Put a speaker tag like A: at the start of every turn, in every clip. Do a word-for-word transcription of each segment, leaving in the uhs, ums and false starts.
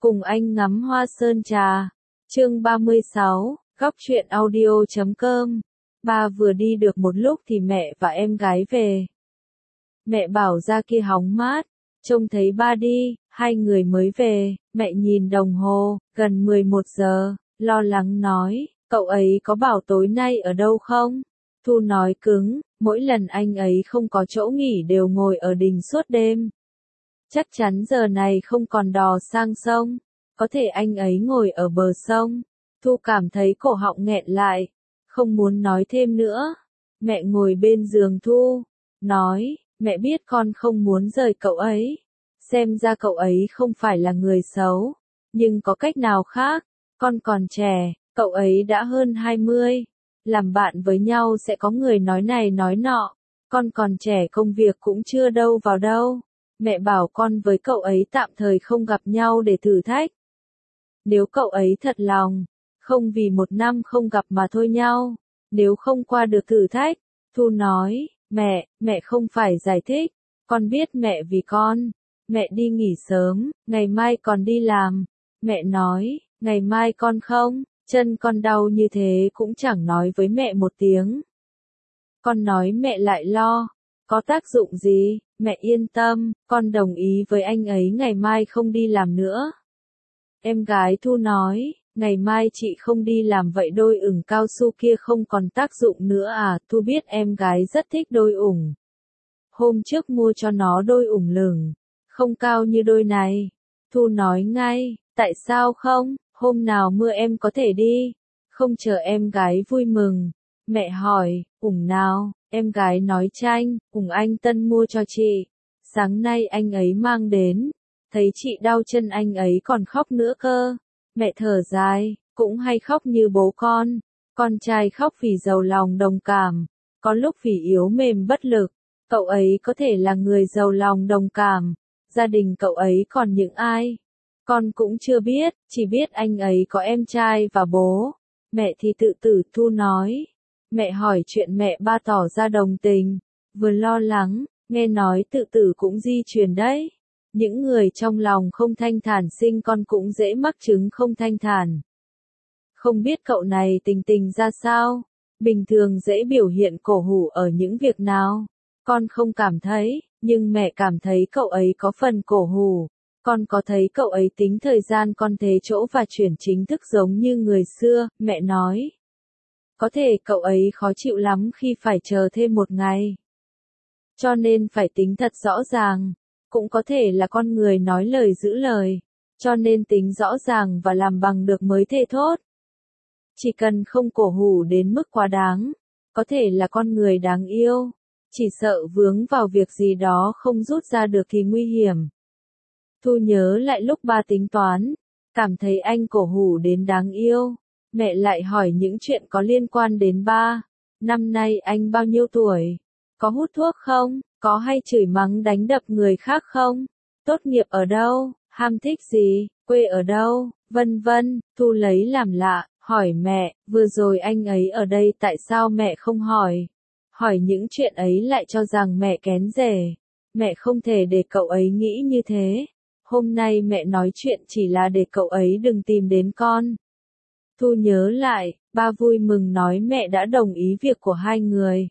A: Cùng anh ngắm hoa sơn trà. Chương ba mươi sáu, góc truyện audio chấm com. Ba vừa đi được một lúc thì mẹ và em gái về. Mẹ bảo ra kia hóng mát, trông thấy ba đi, hai người mới về. Mẹ nhìn đồng hồ, gần mười một giờ, lo lắng nói, cậu ấy có bảo tối nay ở đâu không? Thu nói cứng, mỗi lần anh ấy không có chỗ nghỉ đều ngồi ở đình suốt đêm. Chắc chắn giờ này không còn đò sang sông, có thể anh ấy ngồi ở bờ sông. Thu cảm thấy cổ họng nghẹn lại, không muốn nói thêm nữa. Mẹ ngồi bên giường Thu, nói, mẹ biết con không muốn rời cậu ấy. Xem ra cậu ấy không phải là người xấu, nhưng có cách nào khác, con còn trẻ, cậu ấy đã hơn hai mươi. Làm bạn với nhau sẽ có người nói này nói nọ, con còn trẻ công việc cũng chưa đâu vào đâu. Mẹ bảo con với cậu ấy tạm thời không gặp nhau để thử thách. Nếu cậu ấy thật lòng, không vì một năm không gặp mà thôi nhau, nếu không qua được thử thách. Thu nói, mẹ, mẹ không phải giải thích, con biết mẹ vì con. Mẹ đi nghỉ sớm, ngày mai còn đi làm. Mẹ nói, ngày mai con không, chân con đau như thế cũng chẳng nói với mẹ một tiếng. Con nói mẹ lại lo, có tác dụng gì, mẹ yên tâm, con đồng ý với anh ấy ngày mai không đi làm nữa. Em gái Thu nói, ngày mai chị không đi làm vậy đôi ủng cao su kia không còn tác dụng nữa à? Thu biết em gái rất thích đôi ủng. Hôm trước mua cho nó đôi ủng lửng, không cao như đôi này. Thu nói ngay, tại sao không, hôm nào mưa em có thể đi. Không chờ em gái vui mừng. Mẹ hỏi, ủng nào, em gái nói tranh, ủng anh Tân mua cho chị. Sáng nay anh ấy mang đến, thấy chị đau chân anh ấy còn khóc nữa cơ. Mẹ thở dài, cũng hay khóc như bố con. Con trai khóc vì giàu lòng đồng cảm, có lúc vì yếu mềm bất lực. Cậu ấy có thể là người giàu lòng đồng cảm. Gia đình cậu ấy còn những ai? Con cũng chưa biết, chỉ biết anh ấy có em trai và bố. Mẹ thì tự tử. Thu nói. Mẹ hỏi chuyện mẹ ba tỏ ra đồng tình, vừa lo lắng, nghe nói tự tử cũng di truyền đấy. Những người trong lòng không thanh thản sinh con cũng dễ mắc chứng không thanh thản. Không biết cậu này tình tình ra sao? Bình thường dễ biểu hiện cổ hủ ở những việc nào? Con không cảm thấy, nhưng mẹ cảm thấy cậu ấy có phần cổ hủ. Con có thấy cậu ấy tính thời gian con thế chỗ và chuyển chính thức giống như người xưa, mẹ nói. Có thể cậu ấy khó chịu lắm khi phải chờ thêm một ngày. Cho nên phải tính thật rõ ràng. Cũng có thể là con người nói lời giữ lời. Cho nên tính rõ ràng và làm bằng được mới thề thốt. Chỉ cần không cổ hủ đến mức quá đáng. Có thể là con người đáng yêu. Chỉ sợ vướng vào việc gì đó không rút ra được thì nguy hiểm. Thu nhớ lại lúc ba tính toán. Cảm thấy anh cổ hủ đến đáng yêu. Mẹ lại hỏi những chuyện có liên quan đến ba. Năm nay anh bao nhiêu tuổi? Có hút thuốc không? Có hay chửi mắng đánh đập người khác không? Tốt nghiệp ở đâu? Ham thích gì? Quê ở đâu? Vân vân. Thu lấy làm lạ, hỏi mẹ, vừa rồi anh ấy ở đây tại sao mẹ không hỏi? Hỏi những chuyện ấy lại cho rằng mẹ kén rể. Mẹ không thể để cậu ấy nghĩ như thế. Hôm nay mẹ nói chuyện chỉ là để cậu ấy đừng tìm đến con. Thu nhớ lại, ba vui mừng nói mẹ đã đồng ý việc của hai người.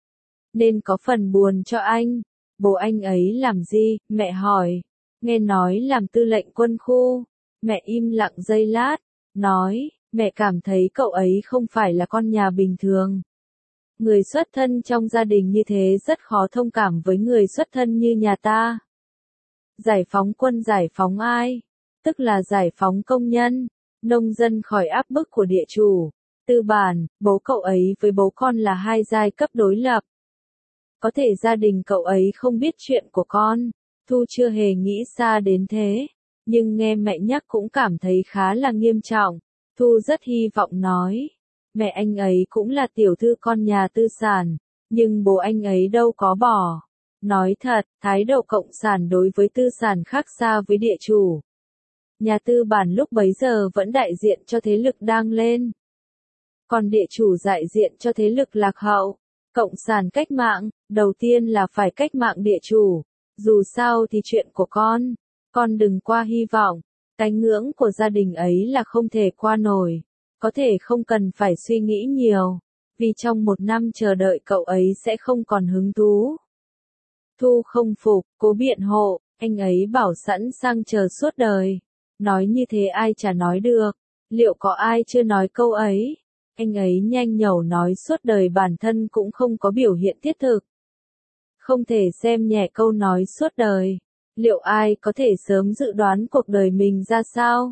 A: Nên có phần buồn cho anh. Bố anh ấy làm gì? Mẹ hỏi. Nghe nói làm tư lệnh quân khu. Mẹ im lặng giây lát, nói, mẹ cảm thấy cậu ấy không phải là con nhà bình thường. Người xuất thân trong gia đình như thế rất khó thông cảm với người xuất thân như nhà ta. Giải phóng quân giải phóng ai? Tức là giải phóng công nhân, nông dân khỏi áp bức của địa chủ, tư bản. Bố cậu ấy với bố con là hai giai cấp đối lập. Có thể gia đình cậu ấy không biết chuyện của con. Thu chưa hề nghĩ xa đến thế, nhưng nghe mẹ nhắc cũng cảm thấy khá là nghiêm trọng. Thu rất hy vọng nói, mẹ anh ấy cũng là tiểu thư con nhà tư sản, nhưng bố anh ấy đâu có bỏ. Nói thật, thái độ cộng sản đối với tư sản khác xa với địa chủ. Nhà tư bản lúc bấy giờ vẫn đại diện cho thế lực đang lên. Còn địa chủ đại diện cho thế lực lạc hậu. Cộng sản cách mạng, đầu tiên là phải cách mạng địa chủ. Dù sao thì chuyện của con, con đừng qua hy vọng. Cái ngưỡng của gia đình ấy là không thể qua nổi. Có thể không cần phải suy nghĩ nhiều. Vì trong một năm chờ đợi cậu ấy sẽ không còn hứng thú. Thu không phục, cố biện hộ, anh ấy bảo sẵn sàng chờ suốt đời. Nói như thế ai chả nói được. Liệu có ai chưa nói câu ấy? Anh ấy nhanh nhẩu nói suốt đời bản thân cũng không có biểu hiện thiết thực. Không thể xem nhẹ câu nói suốt đời. Liệu ai có thể sớm dự đoán cuộc đời mình ra sao?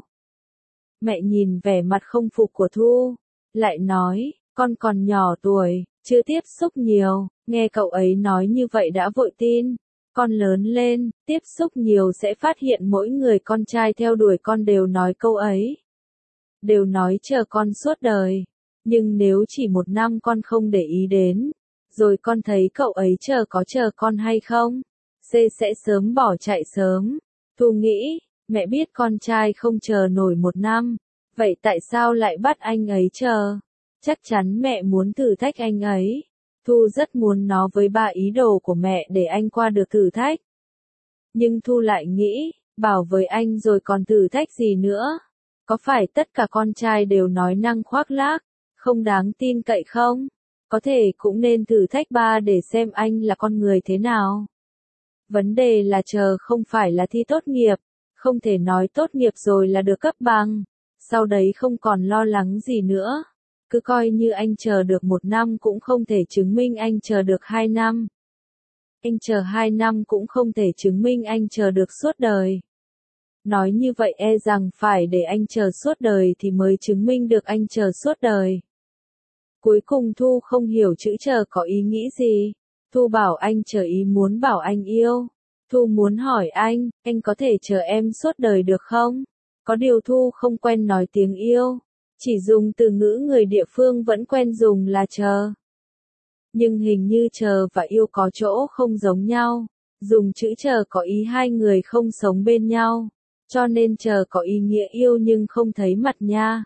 A: Mẹ nhìn vẻ mặt không phục của Thu, lại nói, con còn nhỏ tuổi, chưa tiếp xúc nhiều, nghe cậu ấy nói như vậy đã vội tin. Con lớn lên, tiếp xúc nhiều sẽ phát hiện mỗi người con trai theo đuổi con đều nói câu ấy. Đều nói chờ con suốt đời. Nhưng nếu chỉ một năm con không để ý đến, rồi con thấy cậu ấy chờ có chờ con hay không, C sẽ sớm bỏ chạy sớm. Thu nghĩ, mẹ biết con trai không chờ nổi một năm, vậy tại sao lại bắt anh ấy chờ? Chắc chắn mẹ muốn thử thách anh ấy. Thu rất muốn nói với ba ý đồ của mẹ để anh qua được thử thách. Nhưng Thu lại nghĩ, bảo với anh rồi còn thử thách gì nữa? Có phải tất cả con trai đều nói năng khoác lác, không đáng tin cậy không? Có thể cũng nên thử thách ba để xem anh là con người thế nào. Vấn đề là chờ không phải là thi tốt nghiệp, không thể nói tốt nghiệp rồi là được cấp bằng, sau đấy không còn lo lắng gì nữa. Cứ coi như anh chờ được một năm cũng không thể chứng minh anh chờ được hai năm. Anh chờ hai năm cũng không thể chứng minh anh chờ được suốt đời. Nói như vậy e rằng phải để anh chờ suốt đời thì mới chứng minh được anh chờ suốt đời. Cuối cùng Thu không hiểu chữ chờ có ý nghĩ gì. Thu bảo anh chờ ý muốn bảo anh yêu. Thu muốn hỏi anh, anh có thể chờ em suốt đời được không? Có điều Thu không quen nói tiếng yêu. Chỉ dùng từ ngữ người địa phương vẫn quen dùng là chờ. Nhưng hình như chờ và yêu có chỗ không giống nhau. Dùng chữ chờ có ý hai người không sống bên nhau. Cho nên chờ có ý nghĩa yêu nhưng không thấy mặt nha.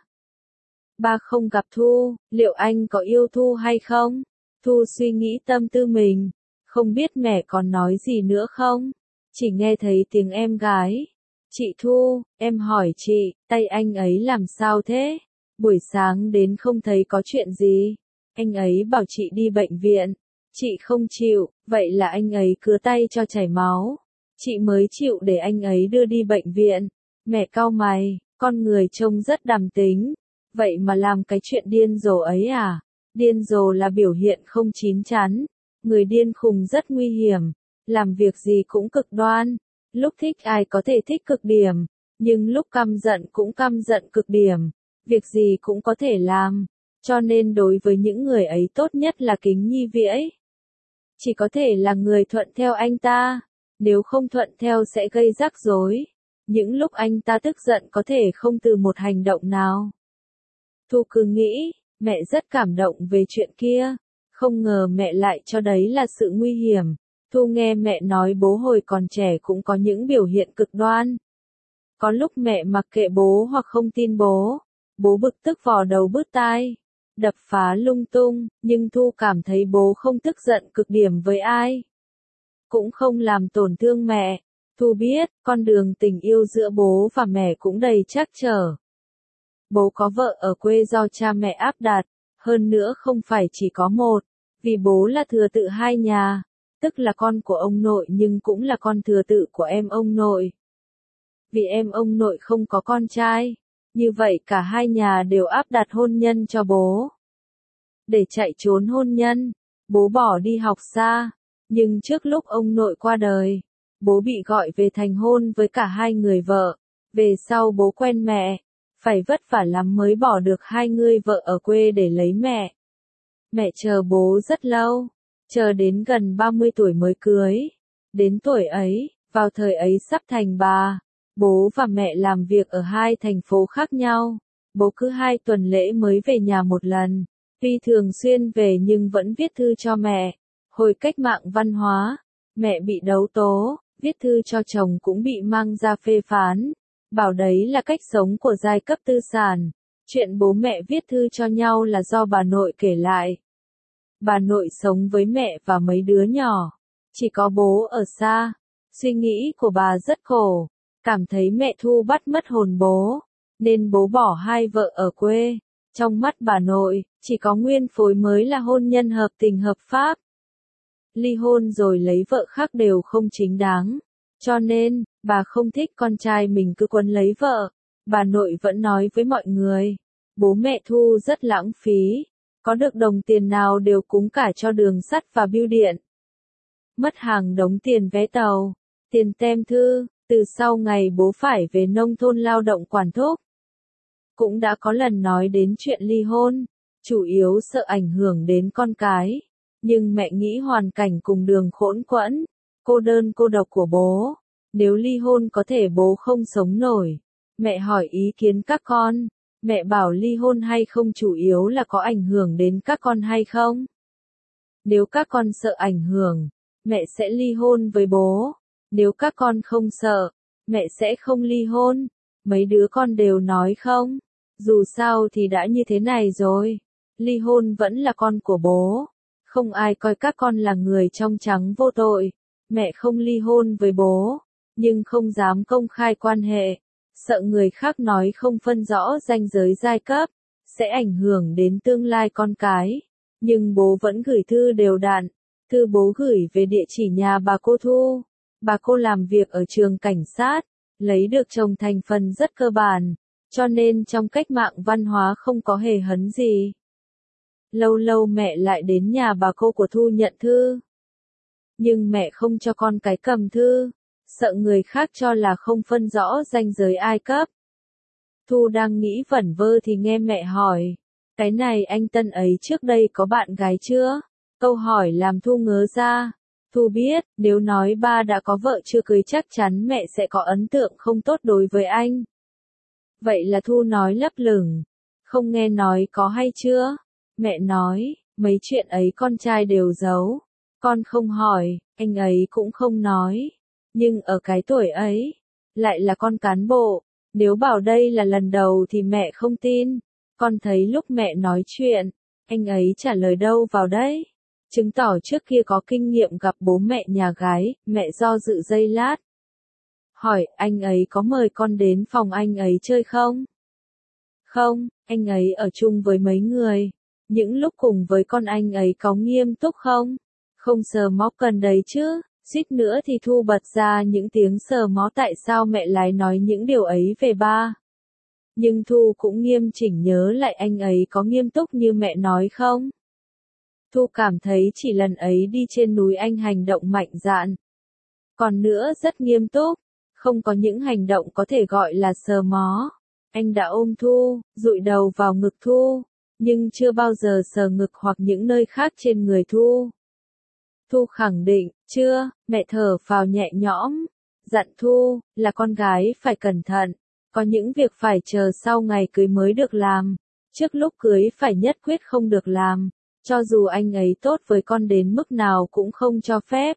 A: Ba không gặp Thu, liệu anh có yêu Thu hay không? Thu suy nghĩ tâm tư mình. Không biết mẹ còn nói gì nữa không? Chỉ nghe thấy tiếng em gái. Chị Thu, em hỏi chị, tay anh ấy làm sao thế? Buổi sáng đến không thấy có chuyện gì. Anh ấy bảo chị đi bệnh viện. Chị không chịu, vậy là anh ấy cứa tay cho chảy máu. Chị mới chịu để anh ấy đưa đi bệnh viện. Mẹ cau mày, con người trông rất đàm tính. Vậy mà làm cái chuyện điên rồ ấy à? Điên rồ là biểu hiện không chín chắn. Người điên khùng rất nguy hiểm. Làm việc gì cũng cực đoan. Lúc thích ai có thể thích cực điểm. Nhưng lúc căm giận cũng căm giận cực điểm. Việc gì cũng có thể làm. Cho nên đối với những người ấy tốt nhất là kính nhi viễn. Chỉ có thể là người thuận theo anh ta. Nếu không thuận theo sẽ gây rắc rối. Những lúc anh ta tức giận có thể không từ một hành động nào. Thu cứ nghĩ, mẹ rất cảm động về chuyện kia. Không ngờ mẹ lại cho đấy là sự nguy hiểm. Thu nghe mẹ nói bố hồi còn trẻ cũng có những biểu hiện cực đoan. Có lúc mẹ mặc kệ bố hoặc không tin bố. Bố bực tức vò đầu bứt tai. Đập phá lung tung, nhưng Thu cảm thấy bố không tức giận cực điểm với ai. Cũng không làm tổn thương mẹ. Thu biết, con đường tình yêu giữa bố và mẹ cũng đầy trắc trở. Bố có vợ ở quê do cha mẹ áp đặt, hơn nữa không phải chỉ có một, vì bố là thừa tự hai nhà, tức là con của ông nội nhưng cũng là con thừa tự của em ông nội. Vì em ông nội không có con trai, như vậy cả hai nhà đều áp đặt hôn nhân cho bố. Để chạy trốn hôn nhân, bố bỏ đi học xa, nhưng trước lúc ông nội qua đời, bố bị gọi về thành hôn với cả hai người vợ. Về sau bố quen mẹ, phải vất vả lắm mới bỏ được hai người vợ ở quê để lấy mẹ. Mẹ chờ bố rất lâu, chờ đến gần ba mươi tuổi mới cưới. Đến tuổi ấy, vào thời ấy sắp thành bà, bố và mẹ làm việc ở hai thành phố khác nhau. Bố cứ hai tuần lễ mới về nhà một lần. Tuy thường xuyên về nhưng vẫn viết thư cho mẹ. Hồi cách mạng văn hóa, mẹ bị đấu tố, viết thư cho chồng cũng bị mang ra phê phán. Bảo đấy là cách sống của giai cấp tư sản. Chuyện bố mẹ viết thư cho nhau là do bà nội kể lại. Bà nội sống với mẹ và mấy đứa nhỏ. Chỉ có bố ở xa. Suy nghĩ của bà rất khổ. cảm thấy mẹ Thu bắt mất hồn bố, nên bố bỏ hai vợ ở quê. Trong mắt bà nội, chỉ có nguyên phối mới là hôn nhân hợp tình hợp pháp. Ly hôn rồi lấy vợ khác đều không chính đáng. Cho nên, bà không thích con trai mình cứ quấn lấy vợ. Bà nội vẫn nói với mọi người, bố mẹ Thu rất lãng phí, có được đồng tiền nào đều cúng cả cho đường sắt và bưu điện. Mất hàng đống tiền vé tàu, tiền tem thư, từ sau ngày bố phải về nông thôn lao động quản thúc. Cũng đã có lần nói đến chuyện ly hôn, chủ yếu sợ ảnh hưởng đến con cái. Nhưng mẹ nghĩ hoàn cảnh cùng đường khốn quẫn, cô đơn cô độc của bố. Nếu ly hôn có thể bố không sống nổi. Mẹ hỏi ý kiến các con. Mẹ bảo ly hôn hay không chủ yếu là có ảnh hưởng đến các con hay không. Nếu các con sợ ảnh hưởng, mẹ sẽ ly hôn với bố. Nếu các con không sợ, mẹ sẽ không ly hôn. Mấy đứa con đều nói không. Dù sao thì đã như thế này rồi. Ly hôn vẫn là con của bố. Không ai coi các con là người trong trắng vô tội. Mẹ không ly hôn với bố, nhưng không dám công khai quan hệ. Sợ người khác nói không phân rõ ranh giới giai cấp, sẽ ảnh hưởng đến tương lai con cái. Nhưng bố vẫn gửi thư đều đặn. Thư bố gửi về địa chỉ nhà bà cô Thu. Bà cô làm việc ở trường cảnh sát, lấy được chồng thành phần rất cơ bản, cho nên trong cách mạng văn hóa không có hề hấn gì. Lâu lâu mẹ lại đến nhà bà cô của Thu nhận thư. Nhưng mẹ không cho con cái cầm thư, sợ người khác cho là không phân rõ ranh giới ai cấp. Thu đang nghĩ vẩn vơ thì nghe mẹ hỏi, cái này anh Tân ấy trước đây có bạn gái chưa? Câu hỏi làm Thu ngớ ra. Thu biết, nếu nói ba đã có vợ chưa cưới chắc chắn mẹ sẽ có ấn tượng không tốt đối với anh. Vậy là Thu nói lấp lửng, không nghe nói có hay chưa? Mẹ nói, mấy chuyện ấy con trai đều giấu. Con không hỏi, anh ấy cũng không nói. Nhưng ở cái tuổi ấy, lại là con cán bộ. Nếu bảo đây là lần đầu thì mẹ không tin. Con thấy lúc mẹ nói chuyện, anh ấy trả lời đâu vào đấy. Chứng tỏ trước kia có kinh nghiệm gặp bố mẹ nhà gái, mẹ do dự giây lát. Hỏi, anh ấy có mời con đến phòng anh ấy chơi không? Không, anh ấy ở chung với mấy người. Những lúc cùng với con anh ấy có nghiêm túc không? Không sờ mó cần đấy chứ. Suýt nữa thì Thu bật ra những tiếng sờ mó tại sao mẹ lại nói những điều ấy về ba. Nhưng Thu cũng nghiêm chỉnh nhớ lại anh ấy có nghiêm túc như mẹ nói không? Thu cảm thấy chỉ lần ấy đi trên núi anh hành động mạnh dạn. Còn nữa rất nghiêm túc, không có những hành động có thể gọi là sờ mó. Anh đã ôm Thu, dụi đầu vào ngực Thu, nhưng chưa bao giờ sờ ngực hoặc những nơi khác trên người Thu. Thu khẳng định, chưa, mẹ thở phào nhẹ nhõm, dặn Thu, là con gái phải cẩn thận, có những việc phải chờ sau ngày cưới mới được làm, trước lúc cưới phải nhất quyết không được làm, cho dù anh ấy tốt với con đến mức nào cũng không cho phép.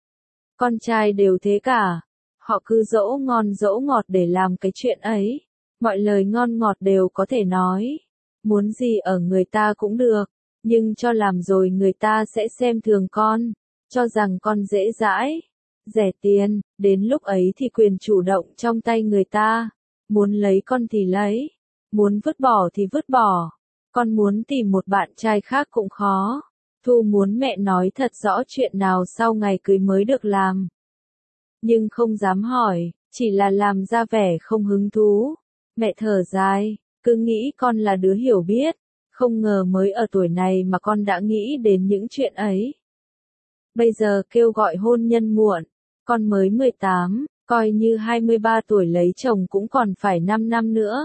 A: Con trai đều thế cả, họ cứ dỗ ngon dỗ ngọt để làm cái chuyện ấy, mọi lời ngon ngọt đều có thể nói, muốn gì ở người ta cũng được, nhưng cho làm rồi người ta sẽ xem thường con. Cho rằng con dễ dãi, rẻ tiền, đến lúc ấy thì quyền chủ động trong tay người ta. Muốn lấy con thì lấy, muốn vứt bỏ thì vứt bỏ. Con muốn tìm một bạn trai khác cũng khó. Thu muốn mẹ nói thật rõ chuyện nào sau ngày cưới mới được làm. Nhưng không dám hỏi, chỉ là làm ra vẻ không hứng thú. Mẹ thở dài, cứ nghĩ con là đứa hiểu biết. Không ngờ mới ở tuổi này mà con đã nghĩ đến những chuyện ấy. Bây giờ kêu gọi hôn nhân muộn, con mới mười tám, coi như hai mươi ba tuổi lấy chồng cũng còn phải năm năm nữa.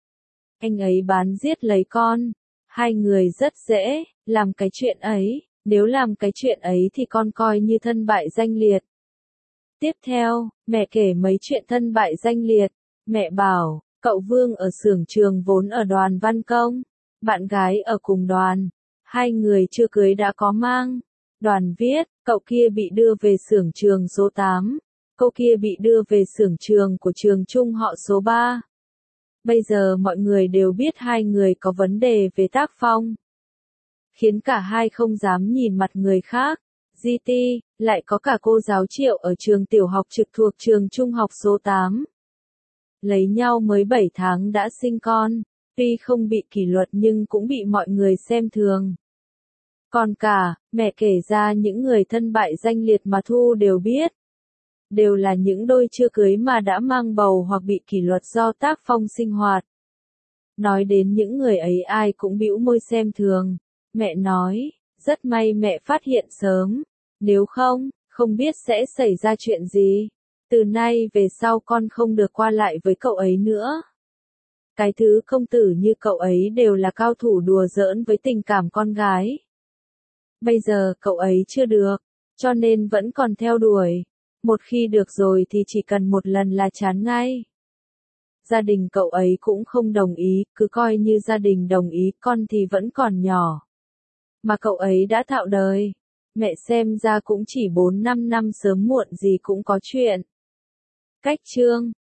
A: Anh ấy bán giết lấy con, hai người rất dễ, làm cái chuyện ấy, nếu làm cái chuyện ấy thì con coi như thân bại danh liệt. Tiếp theo, mẹ kể mấy chuyện thân bại danh liệt, mẹ bảo, cậu Vương ở xưởng trường vốn ở đoàn văn công, bạn gái ở cùng đoàn, hai người chưa cưới đã có mang. Đoàn viết, cậu kia bị đưa về xưởng trường số tám, cô kia bị đưa về xưởng trường của trường trung họ số ba. Bây giờ mọi người đều biết hai người có vấn đề về tác phong, khiến cả hai không dám nhìn mặt người khác. giê tê, lại có cả cô giáo Triệu ở trường tiểu học trực thuộc trường trung học số tám. Lấy nhau mới bảy tháng đã sinh con, tuy không bị kỷ luật nhưng cũng bị mọi người xem thường. Còn cả, mẹ kể ra những người thân bại danh liệt mà Thu đều biết. Đều là những đôi chưa cưới mà đã mang bầu hoặc bị kỷ luật do tác phong sinh hoạt. Nói đến những người ấy ai cũng bĩu môi xem thường. Mẹ nói, rất may mẹ phát hiện sớm. Nếu không, không biết sẽ xảy ra chuyện gì. Từ nay về sau con không được qua lại với cậu ấy nữa. Cái thứ công tử như cậu ấy đều là cao thủ đùa giỡn với tình cảm con gái. Bây giờ cậu ấy chưa được, cho nên vẫn còn theo đuổi. Một khi được rồi thì chỉ cần một lần là chán ngay. Gia đình cậu ấy cũng không đồng ý, cứ coi như gia đình đồng ý, con thì vẫn còn nhỏ. Mà cậu ấy đã thạo đời. Mẹ xem ra cũng chỉ bốn năm năm sớm muộn gì cũng có chuyện. Cách chương